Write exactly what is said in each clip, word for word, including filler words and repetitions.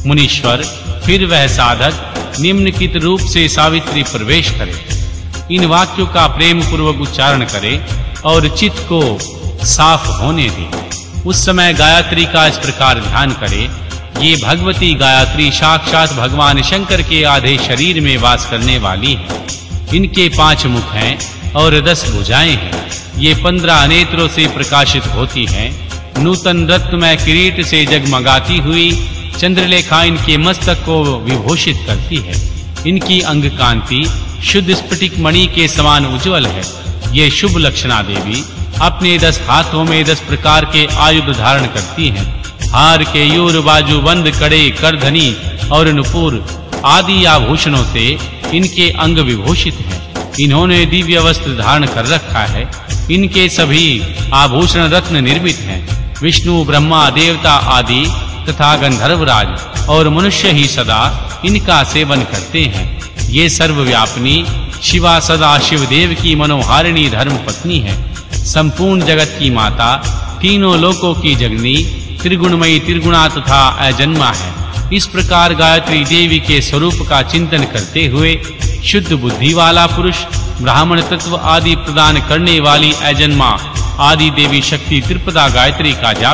मुनीश्वर फिर वह साधक निम्नलिखित रूप से सावित्री प्रवेश करे। इन वाक्यों का प्रेम पूर्वक उच्चारण करे और चित्त को साफ होने दे। उस समय गायत्री का इस प्रकार ध्यान करे, ये भगवती गायत्री साक्षात भगवान शंकर के आधे शरीर में वास करने वाली है। इनके पांच मुख हैं और दस भुजाएं हैं। ये पंद्रह नेत्रों से प्रकाशित होती हैं। नूतन रत्नमय किरीट से जगमगाती हुई चंद्रलेखा इनके मस्तक को विभूषित करती है। इनकी अंग कांति शुद्ध स्फटिक मणि के समान उज्जवल है। ये शुभ लक्षणा देवी अपने दस हाथों में दस प्रकार के आयुध धारण करती हैं। हार के यूर बाजू बंद कड़े करधनी और नुपुर आदि आभूषणों से इनके अंग विभूषित हैं। इन्होंने दिव्य वस्त्र धारण कर रखा है। इनके सभी आभूषण रत्न निर्मित हैं। विष्णु ब्रह्मा देवता आदि तथा गंधर्वराज और मनुष्य ही सदा इनका सेवन करते हैं। ये सर्वव्यापिनी शिवा सदा शिवदेव की मनोहारिणी धर्म पत्नी है। संपूर्ण जगत की माता, तीनों लोकों की जगनी, त्रिगुणमयी त्रिगुणा तथा अजन्मा है। इस प्रकार गायत्री देवी के स्वरूप का चिंतन करते हुए शुद्ध बुद्धि वाला पुरुष ब्राह्मण तत्व आदि प्रदान करने वाली अजन्मा आदि देवी शक्ति त्रिपदा गायत्री का जाप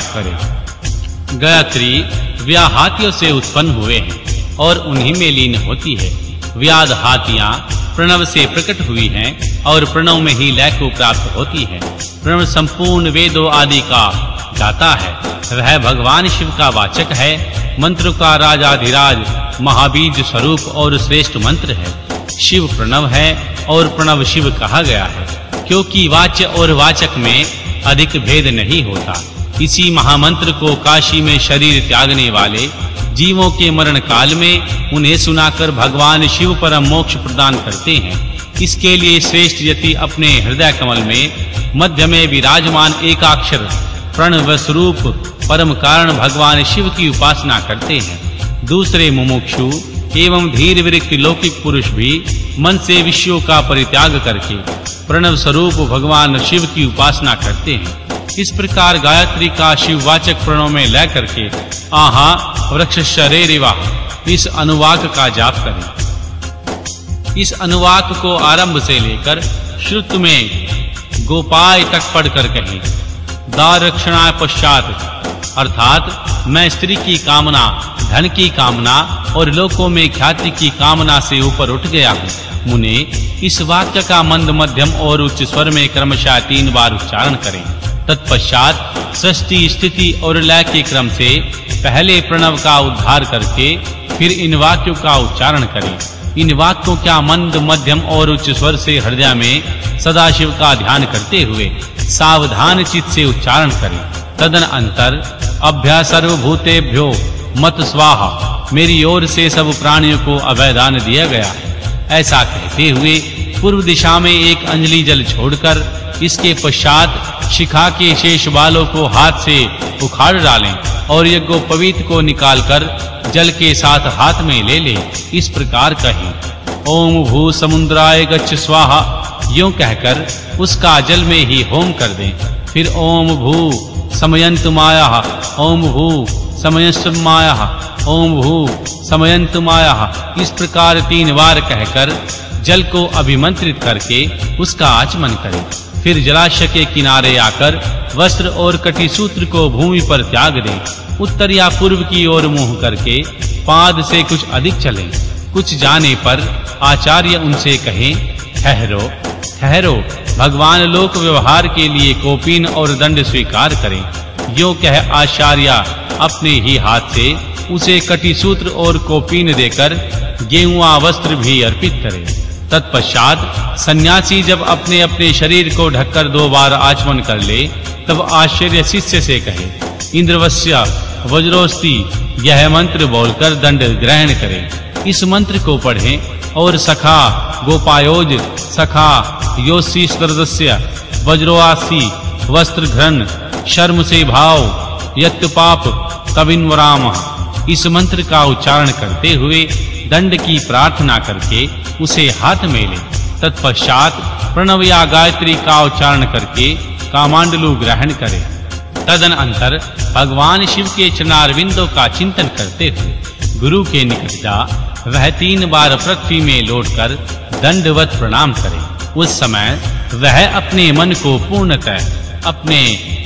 करे। गायत्री व्याहातियों से उत्पन्न हुए हैं और उन्हीं में लीन होती है। व्याद हातियां प्रणव से प्रकट हुई हैं और प्रणव में ही लय को प्राप्त होती है। प्रणव संपूर्ण वेदों आदि का गाता है। वह भगवान शिव का वाचक है। मंत्र का राजाधिराज महाबीज स्वरूप और श्रेष्ठ मंत्र है। शिव प्रणव है और प्रणव शिव कहा गया है, क्योंकि वाच्य और वाचक में अधिक भेद नहीं होता। इसी महामंत्र को काशी में शरीर त्यागने वाले जीवों के मरण काल में उन्हें सुनाकर भगवान शिव परम मोक्ष प्रदान करते हैं। इसके लिए श्रेष्ठ यति अपने हृदय कमल में मध्य में विराजमान एकाक्षर प्रणव स्वरूप परम कारण भगवान शिव की उपासना करते हैं। दूसरे मुमुक्षु एवं धीर विरक्त लौकिक पुरुष भी मन से विषयों का परित्याग करके प्रणव स्वरूप भगवान शिव की उपासना करते हैं। इस प्रकार गायत्री का शिववाचक प्रणव में लय करके आहा वृक्षशरेरिवा इस अनुवाक का जाप करें। इस अनुवाक को आरंभ से लेकर श्रुत में गोपाय तक पढ़कर कहें। दारक्षणाय पश्चात अर्थात मैं स्त्री की कामना, धन की कामना और लोकों में ख्याति की कामना से ऊपर उठ गया हूँ। मुने इस वाक्य का मंद मध्यम और उच्च स्वर में क्रमशः तीन बार उच्चारण करें। तत्पश्चात सृष्टि स्थिति और लय के क्रम से पहले प्रणव का उद्धार करके फिर इन वाक्यों का उच्चारण करें। इन वाक्यों का मंद मध्यम और उच्च स्वर से हृदय में सदाशिव का ध्यान करते हुए सावधान चित्त से उच्चारण करें। तदन अंतर अभ्यास सर्वभूतेभ्यो मत स्वाहा, मेरी ओर से सब प्राणियों को अभयदान दिया गया है। ऐसा कहते हुए पूर्व दिशा में एक अंजलि जल छोड़कर इसके पश्चात शिखा के शेष बालों को हाथ से उखाड़ डालें और यज्ञोपवीत को निकालकर जल के साथ हाथ में ले ले। इस प्रकार कहें। ओम भू समुद्राय गच्छ स्वाहा, यूं कहकर उसका जल में ही होम कर दें। फिर ओम भू समयन्तु माया, ओम भू समयस्तु माया, ओम भू समयन्तु माया, इस प्रकार तीन बार कहकर जल को अभिमंत्रित करके उसका आचमन करें। फिर जलाशय के किनारे आकर वस्त्र और कटी सूत्र को भूमि पर त्याग दें। उत्तर या पूर्व की ओर मुंह करके पाद से कुछ अधिक चलें। कुछ जाने पर आचार्य उनसे कहें, ठहरो ठहरो, भगवान लोक व्यवहार के लिए कोपीन और दंड स्वीकार करें। यो कह आचार्य अपने ही हाथ से उसे कटी सूत्र और कोपीन देकर गेहुआ वस्त्र भी अर्पित करे। तत्पश्चात सन्यासी जब अपने अपने शरीर को ढककर दो बार आचमन कर ले, तब आश्चर्य शिष्य से कहे, इंद्रवस्य वज्रोस्ति, यह मंत्र बोलकर दंड ग्रहण करें। इस मंत्र को पढ़ें और सखा गोपायोज सखा योसी स्त्रदस्य वज्रोआसी वस्त्र घ्रन शर्म से भाव यत् पाप कविन्वराम, इस मंत्र का उच्चारण करते हुए दंड की प्रार्थना करके उसे हाथ में ले। तत्पश्चात प्रणव या गायत्री का उच्चारण करके कामांडलु ग्रहण करें। तदन अंतर भगवान शिव के चरणारविंदों का चिंतन करते हुए गुरु के निकट जा वह तीन बार पृथ्वी में लौटकर दंडवत प्रणाम करे। उस समय वह अपने मन को पूर्णतः अपने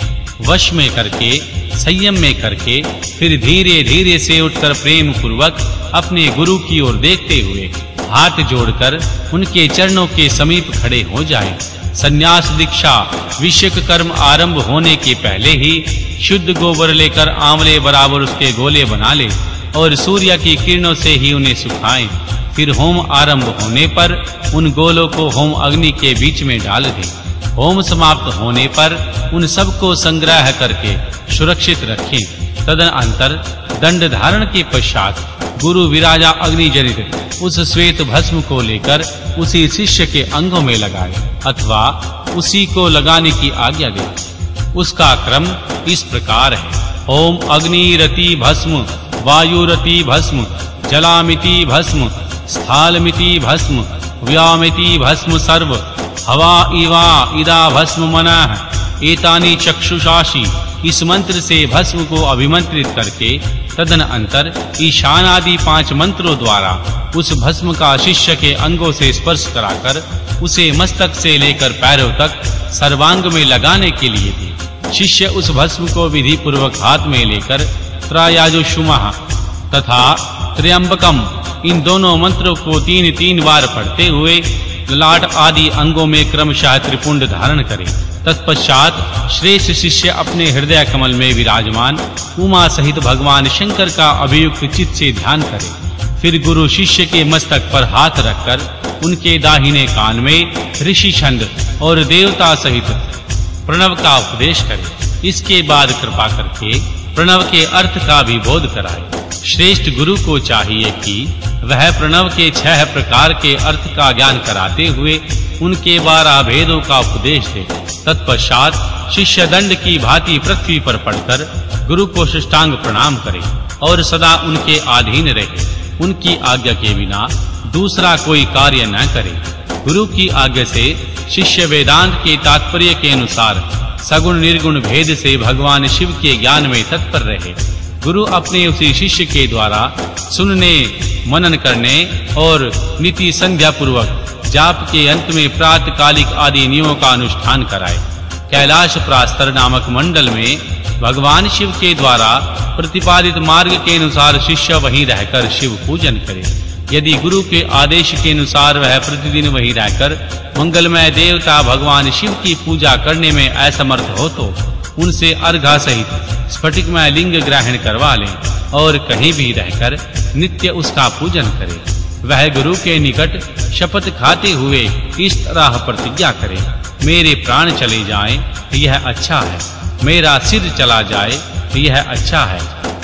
वश में करके संयम में करके फिर धीरे-धीरे से उठकर प्रेम पूर्वक अपने गुरु की ओर देखते हुए हाथ जोड़कर उनके चरणों के समीप खड़े हो जाए। संन्यास दीक्षा विषयक कर्म आरंभ होने के पहले ही शुद्ध गोबर लेकर आंवले बराबर उसके गोले बना ले और सूर्य की किरणों से ही उन्हें सुखाएं। फिर होम आरंभ होने पर उन गोलों को होम अग्नि के बीच में डाल दे। होम समाप्त होने पर उन सबको संग्रह करके सुरक्षित रखें। तदनंतर दंड धारण के पश्चात गुरु विराजा अग्नि जनित उस श्वेत भस्म को लेकर उसी शिष्य के अंगों में लगाए अथवा उसी को लगाने की आज्ञा दे। उसका क्रम इस प्रकार है। ओम अग्निरति भस्म, वायुरति भस्म, जलामिति भस्म, स्थालमिति भस्म, व्यामिति भस्म सर्व, हवा इवा इदा भस्म मनः एतानि चक्षुषासि। इस मंत्र से भस्म को अभिमंत्रित करके तदनंतर ईशान आदि पांच मंत्रों द्वारा उस भस्म का शिष्य के अंगों से स्पर्श कराकर उसे मस्तक से लेकर पैरों तक सर्वांग में लगाने के लिए दी। शिष्य उस भस्म को विधि पूर्वक हाथ में लेकर त्रयाजुषुमः तथा त्र्यंबकम इन दोनों मंत्रों को तीन तीन बार पढ़ते हुए ललाट आदि अंगों में क्रमशः त्रिपुंड धारण करे। तत्पश्चात श्रेष्ठ शिष्य अपने हृदय कमल में विराजमान उमा सहित भगवान शंकर का अभियुक्त चित्त से ध्यान करे। फिर गुरु शिष्य के मस्तक पर हाथ रखकर उनके दाहिने कान में ऋषि छंद और देवता सहित प्रणव का उपदेश करे। इसके बाद कृपा करके प्रणव के अर्थ का भी बोध कराए। श्रेष्ठ गुरु को चाहिए कि वह प्रणव के छह प्रकार के अर्थ का ज्ञान कराते हुए उनके बारह भेदों का उपदेश दे। तत्पश्चात शिष्य दंड की भांति पृथ्वी पर पड़कर गुरु को साष्टांग प्रणाम करे और सदा उनके अधीन रहे। उनकी आज्ञा के बिना दूसरा कोई कार्य न करे। गुरु की आज्ञा से शिष्य वेदांत के तात्पर्य के अनुसार सगुण निर्गुण भेद से भगवान शिव के ज्ञान में तत्पर रहे। गुरु अपने उसी शिष्य के द्वारा सुनने, मनन करने और नीति संध्या पूर्वक जाप के अंत में प्रातःकालिक आदि नियमों का अनुष्ठान कराए। कैलाश प्रास्तर नामक मंडल में भगवान शिव के द्वारा प्रतिपादित मार्ग के अनुसार शिष्य वहीं रहकर शिव पूजन करे। यदि गुरु के आदेश के अनुसार वह प्रतिदिन वहीं रहकर मंगलमय देवता भगवान शिव की पूजा करने में असमर्थ हो तो उनसे अर्घा सहित स्फटिकमय लिंग ग्रहण करवा लें और कहीं भी रहकर नित्य उसका पूजन करे। वह गुरु के निकट शपथ खाते हुए इस तरह प्रतिज्ञा करे, मेरे प्राण चले जाएं यह अच्छा है, मेरा सिर चला जाए यह अच्छा है,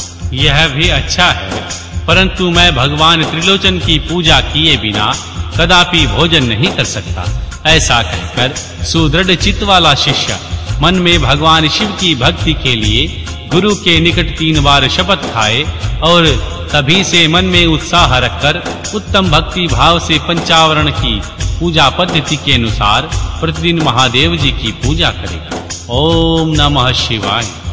यह भी अच्छा है, परंतु मैं भगवान त्रिलोचन की पूजा किए बिना कदापि भोजन नहीं कर सकता। ऐसा कहकर सुदृढ़ चित्त वाला शिष्य मन में भगवान शिव की भक्ति के लिए गुरु के निकट तीन बार शपथ खाए और तभी से मन में उत्साह रखकर उत्तम भक्ति भाव से पंचावरण की पूजा पद्धति के अनुसार प्रतिदिन महादेव जी की पूजा करेगा। ओम नमः शिवाय।